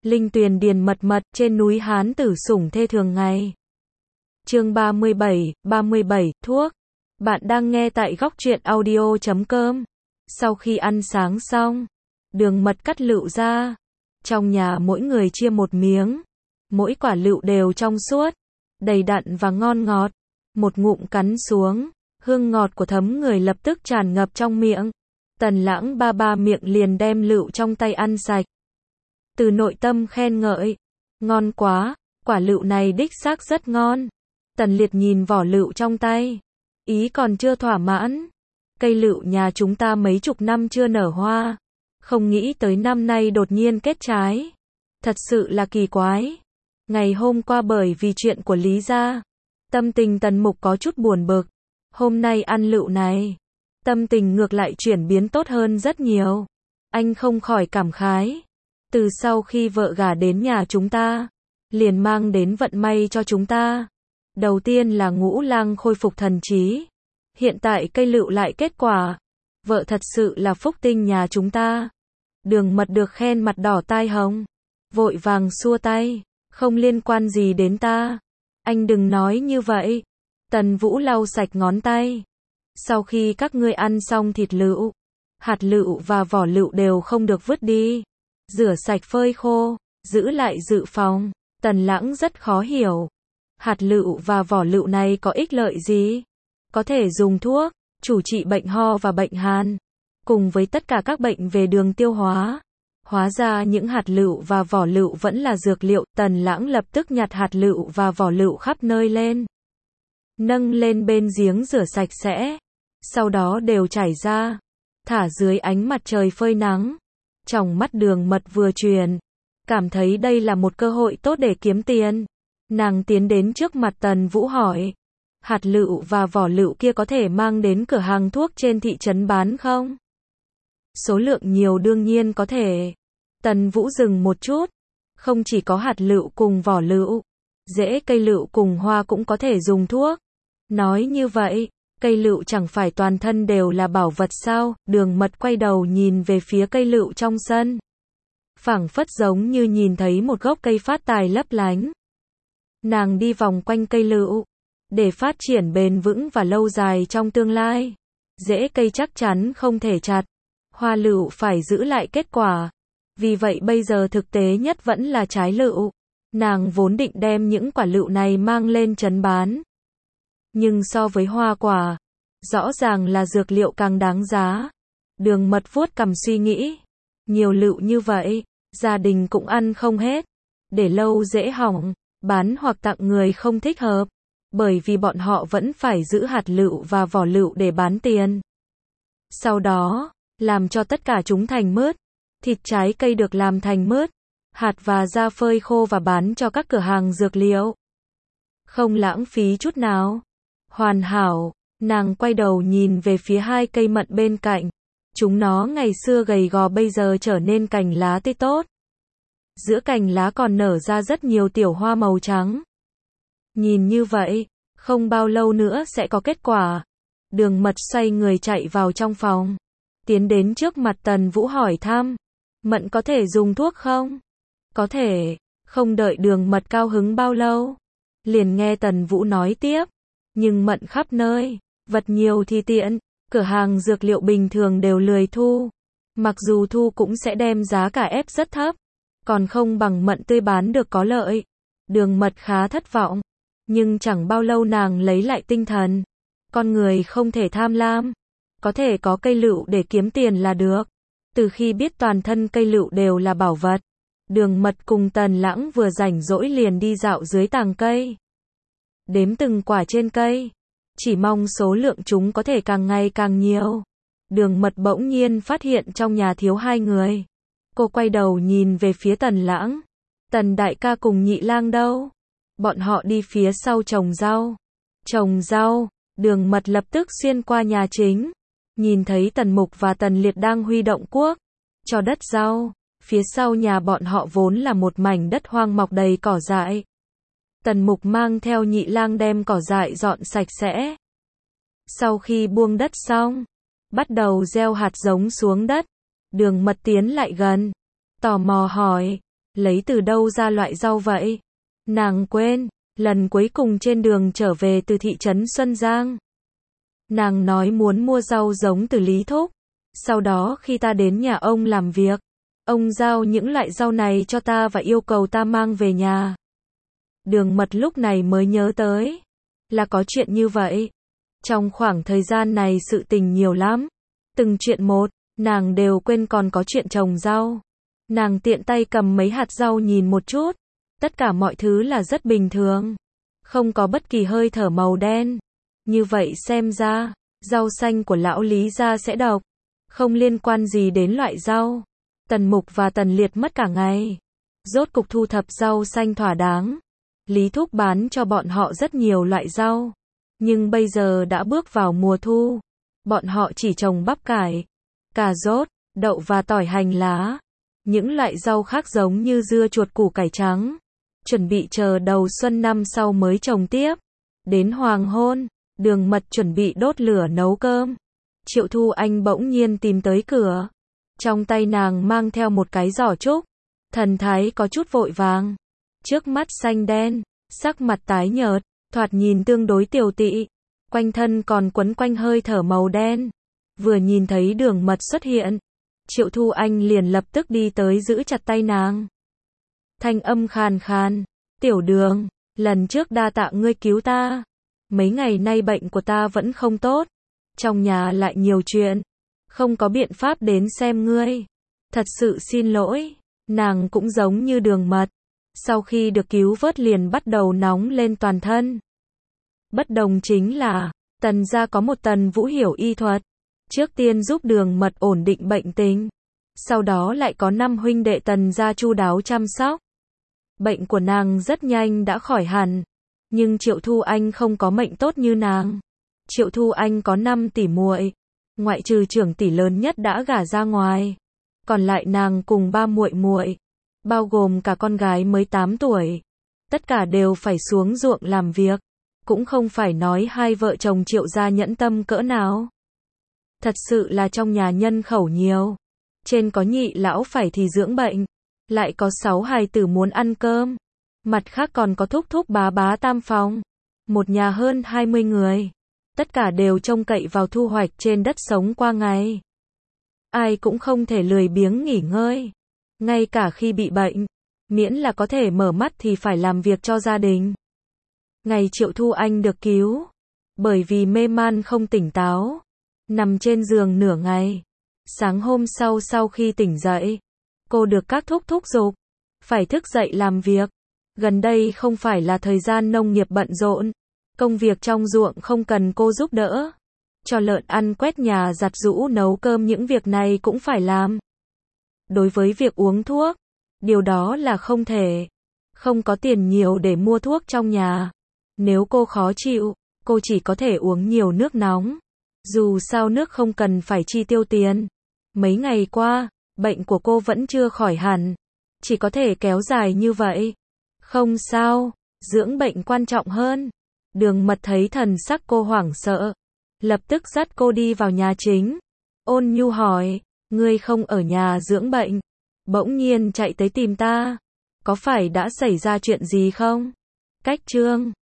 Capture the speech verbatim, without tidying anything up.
Linh tuyền điền mật mật, trên núi Hán tử sủng thê thường ngày. Chương ba mươi bảy, ba mươi bảy, thuốc. Bạn đang nghe tại góc truyện audio chấm com. Sau khi ăn sáng xong, Đường Mật cắt lựu ra. Trong nhà mỗi người chia một miếng. Mỗi quả lựu đều trong suốt, đầy đặn và ngon ngọt. Một ngụm cắn xuống, hương ngọt của thấm người lập tức tràn ngập trong miệng. Tần Lãng ba ba miệng liền đem lựu trong tay ăn sạch. Từ nội tâm khen ngợi, ngon quá, quả lựu này đích xác rất ngon. Tần Liệt nhìn vỏ lựu trong tay, ý còn chưa thỏa mãn. Cây lựu nhà chúng ta mấy chục năm chưa nở hoa, không nghĩ tới năm nay đột nhiên kết trái. Thật sự là kỳ quái. Ngày hôm qua bởi vì chuyện của Lý gia, tâm tình Tần Mục có chút buồn bực. Hôm nay ăn lựu này, tâm tình ngược lại chuyển biến tốt hơn rất nhiều. Anh không khỏi cảm khái. Từ sau khi vợ gả đến nhà chúng ta, liền mang đến vận may cho chúng ta. Đầu tiên là Ngũ Lang khôi phục thần trí. Hiện tại cây lựu lại kết quả. Vợ thật sự là phúc tinh nhà chúng ta. Đường Mật được khen mặt đỏ tai hồng, vội vàng xua tay. Không liên quan gì đến ta. Anh đừng nói như vậy. Tần Vũ lau sạch ngón tay. Sau khi các ngươi ăn xong thịt lựu, hạt lựu và vỏ lựu đều không được vứt đi. Rửa sạch phơi khô, giữ lại dự phòng. Tần Lãng rất khó hiểu. Hạt lựu và vỏ lựu này có ích lợi gì? Có thể dùng thuốc, chủ trị bệnh ho và bệnh hàn, cùng với tất cả các bệnh về đường tiêu hóa. Hóa ra những hạt lựu và vỏ lựu vẫn là dược liệu. Tần Lãng lập tức nhặt hạt lựu và vỏ lựu khắp nơi lên, nâng lên bên giếng rửa sạch sẽ. Sau đó đều chảy ra, thả dưới ánh mặt trời phơi nắng. Trong mắt Đường Mật vừa chuyển, cảm thấy đây là một cơ hội tốt để kiếm tiền. Nàng tiến đến trước mặt Tần Vũ hỏi, hạt lựu và vỏ lựu kia có thể mang đến cửa hàng thuốc trên thị trấn bán không? Số lượng nhiều đương nhiên có thể. Tần Vũ dừng một chút, không chỉ có hạt lựu cùng vỏ lựu, rễ cây lựu cùng hoa cũng có thể dùng thuốc. Nói như vậy, cây lựu chẳng phải toàn thân đều là bảo vật sao? Đường Mật quay đầu nhìn về phía cây lựu trong sân, phảng phất giống như nhìn thấy một gốc cây phát tài lấp lánh. Nàng đi vòng quanh cây lựu, để phát triển bền vững và lâu dài trong tương lai. Rễ cây chắc chắn không thể chặt, hoa lựu phải giữ lại kết quả. Vì vậy bây giờ thực tế nhất vẫn là trái lựu. Nàng vốn định đem những quả lựu này mang lên trấn bán. Nhưng so với hoa quả, rõ ràng là dược liệu càng đáng giá. Đường Mật vuốt cằm suy nghĩ. Nhiều lựu như vậy, gia đình cũng ăn không hết. Để lâu dễ hỏng, bán hoặc tặng người không thích hợp. Bởi vì bọn họ vẫn phải giữ hạt lựu và vỏ lựu để bán tiền. Sau đó, làm cho tất cả chúng thành mứt. Thịt trái cây được làm thành mứt, hạt và da phơi khô và bán cho các cửa hàng dược liệu. Không lãng phí chút nào. Hoàn hảo. Nàng quay đầu nhìn về phía hai cây mận bên cạnh. Chúng nó ngày xưa gầy gò bây giờ trở nên cành lá tươi tốt. Giữa cành lá còn nở ra rất nhiều tiểu hoa màu trắng. Nhìn như vậy, không bao lâu nữa sẽ có kết quả. Đường Mật xoay người chạy vào trong phòng, tiến đến trước mặt Tần Vũ hỏi thăm, mận có thể dùng thuốc không? Có thể. Không đợi Đường Mật cao hứng bao lâu, liền nghe Tần Vũ nói tiếp, nhưng mận khắp nơi, vật nhiều thì tiện, cửa hàng dược liệu bình thường đều lười thu. Mặc dù thu cũng sẽ đem giá cả ép rất thấp, còn không bằng mận tươi bán được có lợi. Đường Mật khá thất vọng, nhưng chẳng bao lâu nàng lấy lại tinh thần. Con người không thể tham lam, có thể có cây lựu để kiếm tiền là được. Từ khi biết toàn thân cây lựu đều là bảo vật, Đường Mật cùng Tần Lãng vừa rảnh rỗi liền đi dạo dưới tàng cây, đếm từng quả trên cây, chỉ mong số lượng chúng có thể càng ngày càng nhiều. Đường Mật bỗng nhiên phát hiện trong nhà thiếu hai người. Cô quay đầu nhìn về phía Tần Lãng. Tần đại ca cùng Nhị Lang đâu? Bọn họ đi phía sau trồng rau. Trồng rau? Đường Mật lập tức xuyên qua nhà chính, nhìn thấy Tần Mục và Tần Liệt đang huy động cuốc cho đất rau. Phía sau nhà bọn họ vốn là một mảnh đất hoang mọc đầy cỏ dại. Tần Mục mang theo Nhị Lang đem cỏ dại dọn sạch sẽ. Sau khi buông đất xong, bắt đầu gieo hạt giống xuống đất. Đường Mật tiến lại gần, tò mò hỏi, lấy từ đâu ra loại rau vậy? Nàng quên, lần cuối cùng trên đường trở về từ thị trấn Xuân Giang. Nàng nói muốn mua rau giống từ Lý Thúc. Sau đó khi ta đến nhà ông làm việc, ông giao những loại rau này cho ta và yêu cầu ta mang về nhà. Đường Mật lúc này mới nhớ tới, là có chuyện như vậy. Trong khoảng thời gian này sự tình nhiều lắm. Từng chuyện một, nàng đều quên còn có chuyện trồng rau. Nàng tiện tay cầm mấy hạt rau nhìn một chút. Tất cả mọi thứ là rất bình thường. Không có bất kỳ hơi thở màu đen. Như vậy xem ra, rau xanh của lão Lý gia sẽ độc. Không liên quan gì đến loại rau. Tần Mục và Tần Liệt mất cả ngày. Rốt cục thu thập rau xanh thỏa đáng. Lý Thúc bán cho bọn họ rất nhiều loại rau. Nhưng bây giờ đã bước vào mùa thu. Bọn họ chỉ trồng bắp cải, cà rốt, đậu và tỏi hành lá. Những loại rau khác giống như dưa chuột củ cải trắng. Chuẩn bị chờ đầu xuân năm sau mới trồng tiếp. Đến hoàng hôn, Đường Mật chuẩn bị đốt lửa nấu cơm. Triệu Thu Anh bỗng nhiên tìm tới cửa. Trong tay nàng mang theo một cái giỏ trúc. Thần thái có chút vội vàng. Trước mắt xanh đen, sắc mặt tái nhợt, thoạt nhìn tương đối tiều tụy. Quanh thân còn quấn quanh hơi thở màu đen. Vừa nhìn thấy Đường Mật xuất hiện, Triệu Thu Anh liền lập tức đi tới giữ chặt tay nàng. Thanh âm khàn khàn, "Tiểu Đường, lần trước đa tạ ngươi cứu ta. Mấy ngày nay bệnh của ta vẫn không tốt. Trong nhà lại nhiều chuyện. Không có biện pháp đến xem ngươi. Thật sự xin lỗi." Nàng cũng giống như Đường Mật. Sau khi được cứu vớt liền bắt đầu nóng lên toàn thân. Bất đồng chính là, Tần gia có một Tần Vũ hiểu y thuật. Trước tiên giúp Đường Mật ổn định bệnh tình. Sau đó lại có năm huynh đệ Tần gia chu đáo chăm sóc. Bệnh của nàng rất nhanh đã khỏi hẳn. Nhưng Triệu Thu Anh không có mệnh tốt như nàng. Triệu Thu Anh có năm tỷ muội. Ngoại trừ trưởng tỷ lớn nhất đã gả ra ngoài. Còn lại nàng cùng ba muội muội, bao gồm cả con gái mới tám tuổi. Tất cả đều phải xuống ruộng làm việc. Cũng không phải nói hai vợ chồng Triệu gia nhẫn tâm cỡ nào. Thật sự là trong nhà nhân khẩu nhiều. Trên có nhị lão phải thì dưỡng bệnh. Lại có sáu hài tử muốn ăn cơm. Mặt khác còn có thúc thúc bá bá tam phòng. Một nhà hơn hai mươi người. Tất cả đều trông cậy vào thu hoạch trên đất sống qua ngày. Ai cũng không thể lười biếng nghỉ ngơi. Ngay cả khi bị bệnh, miễn là có thể mở mắt thì phải làm việc cho gia đình. Ngày Triệu Thu Anh được cứu, bởi vì mê man không tỉnh táo, nằm trên giường nửa ngày. Sáng hôm sau sau khi tỉnh dậy, cô được các thúc thúc giục, phải thức dậy làm việc. Gần đây không phải là thời gian nông nghiệp bận rộn, công việc trong ruộng không cần cô giúp đỡ. Cho lợn ăn, quét nhà, giặt giũ, nấu cơm, những việc này cũng phải làm. Đối với việc uống thuốc, điều đó là không thể. Không có tiền nhiều để mua thuốc trong nhà. Nếu cô khó chịu, cô chỉ có thể uống nhiều nước nóng. Dù sao nước không cần phải chi tiêu tiền. Mấy ngày qua, bệnh của cô vẫn chưa khỏi hẳn. Chỉ có thể kéo dài như vậy. Không sao, dưỡng bệnh quan trọng hơn. Đường Mật thấy thần sắc cô hoảng sợ. Lập tức dắt cô đi vào nhà chính. Ôn nhu hỏi, ngươi không ở nhà dưỡng bệnh, bỗng nhiên chạy tới tìm ta. Có phải đã xảy ra chuyện gì không? Cách chương